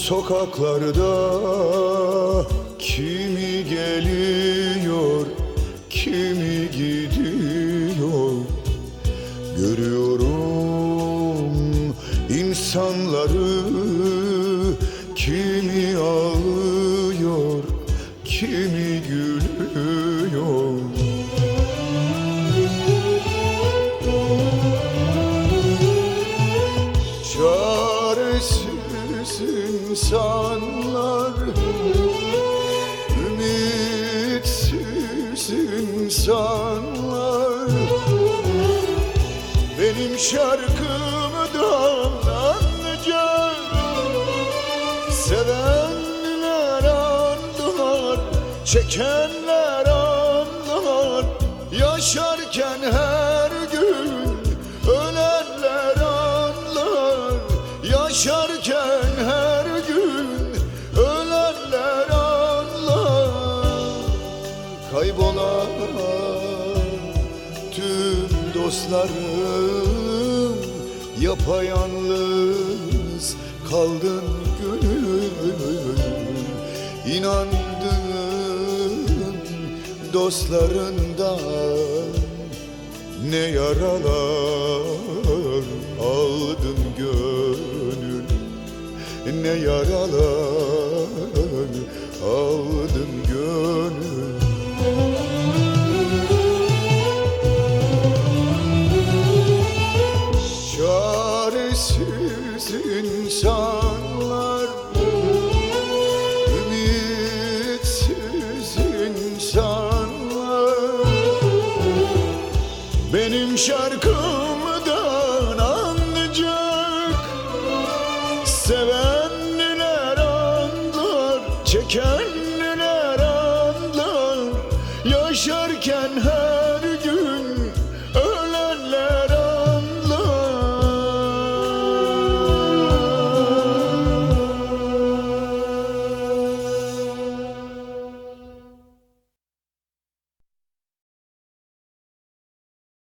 sokaklarda kimi geliyor, kimi gidiyor. Görüyorum insanları, kimi ağlıyor, kimi gülüyor. Çaresiz insanlar, ümitsiz insanlar, benim şarkımdan anlayacak. Sevenler anlar, çekenler anlar. Yaşarken her gün ölenler anlar. Yaşarken her gün ölenler anlar. Kaybolan tüm dostlarım, yapayalnız kaldın gönül. İnandığın dostlarından ne yaralar aldın gönül, ne yaralar aldın gönül. Çaresiz insanlar, ümitsiz insanlar, benim şarkımdan anlayacak. Sevenler anlar, çeken